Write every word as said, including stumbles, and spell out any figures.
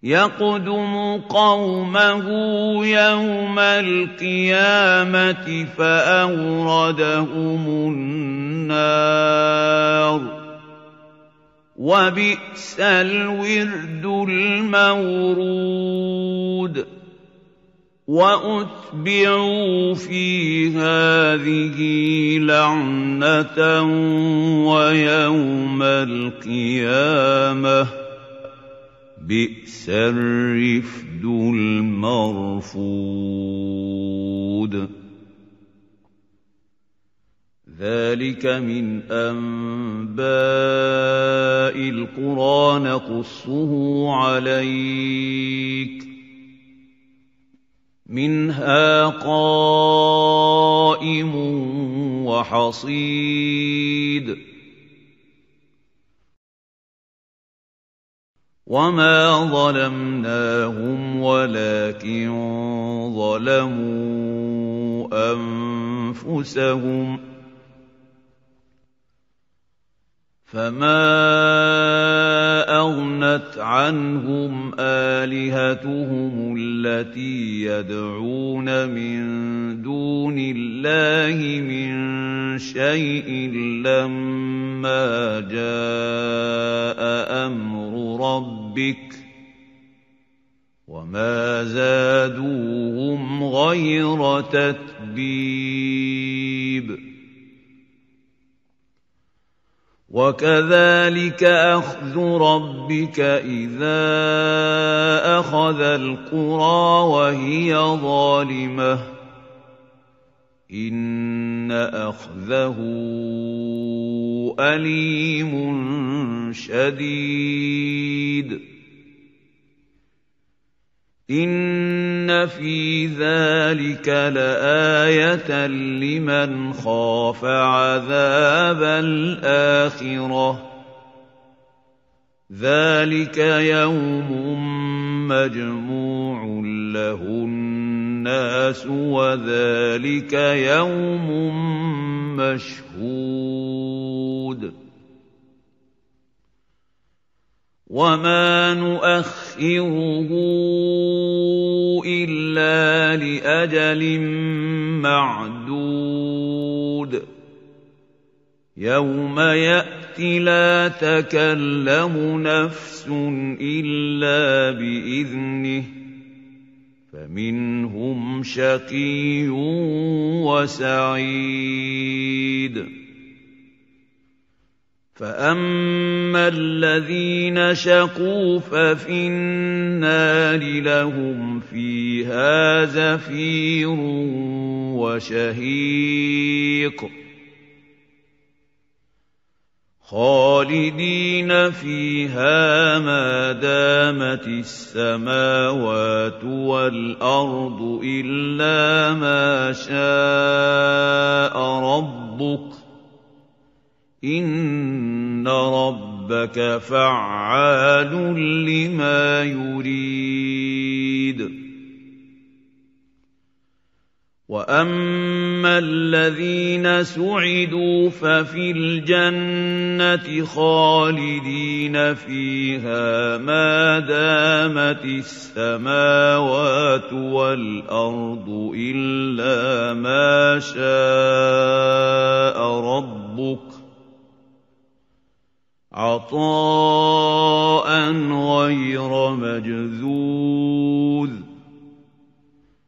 يَقْدُمُ قَوْمَهُ يَوْمَ الْقِيَامَةِ فَأَوْرَدَهُمُ النَّارَ ۖ وَبِئْسَ الْوِرْدُ الْمَوْرُودُ وَأُتْبِعُوا فِي هَٰذِهِ لَعْنَةً وَيَوْمَ الْقِيَامَةِ ۚ بِئْسَ الرِّفْدُ الْمَرْفُودُ ذَٰلِكَ مِنْ أَنبَاءِ الْقُرَىٰ نَقُصُّهُ عَلَيْكَ ۖ مِنْهَا قَائِمٌ وَحَصِيدٌ وَمَا ظَلَمْنَاهُمْ وَلَٰكِن ظَلَمُوا أَنفُسَهُمْ ۖ فَمَا أَغْنَتْ عَنْهُمْ آلِهَتُهُمُ الَّتِي يَدْعُونَ مِن دُونِ اللَّهِ مِن شَيْءٍ لَّمَّا جَاءَ أَمْرُ رَبِّكَ ۖ وَمَا زَادُوهُمْ غَيْرَ تَتْبِيبٍ وَكَذَٰلِكَ أَخْذُ رَبِّكَ إِذَا أَخَذَ الْقُرَىٰ وَهِيَ ظَالِمَةٌ ۚ إِنَّ أَخْذَهُ أَلِيمٌ شَدِيدٌ إِنَّ فِي ذَٰلِكَ لَآيَةً لِّمَنْ خَافَ عَذَابَ الْآخِرَةِ ۚ ذَٰلِكَ يَوْمٌ مَّجْمُوعٌ لَّهُ النَّاسُ وَذَٰلِكَ يَوْمٌ مَّشْهُودٌ وَمَا نُؤَخِّرُهُ إِلَّا لِأَجَلٍ مَّعْدُودٍ يَوْمَ يَأْتِ لَا تَكَلَّمُ نَفْسٌ إِلَّا بِإِذْنِهِ ۚ فَمِنْهُمْ شَقِيٌّ وَسَعِيدٌ فَأَمَّا الَّذِينَ شَقُوا فَفِي النَّارِ لَهُمْ فِيهَا زَفِيرٌ وَشَهِيقٌ خَالِدِينَ فِيهَا مَا دَامَتِ السَّمَاوَاتُ وَالْأَرْضُ إِلَّا مَا شَاءَ رَبُّكَ ۚ إِنَّ رَبَّكَ فَعَّالٌ لِّمَا يُرِيدُ وَأَمَّا الَّذِينَ سُعِدُوا فَفِي الْجَنَّةِ خَالِدِينَ فِيهَا مَا دَامَتِ السَّمَاوَاتُ وَالْأَرْضُ إِلَّا مَا شَاءَ رَبُّكَ ۚ عَطَاءً غَيْرَ مَجْذُوذٍ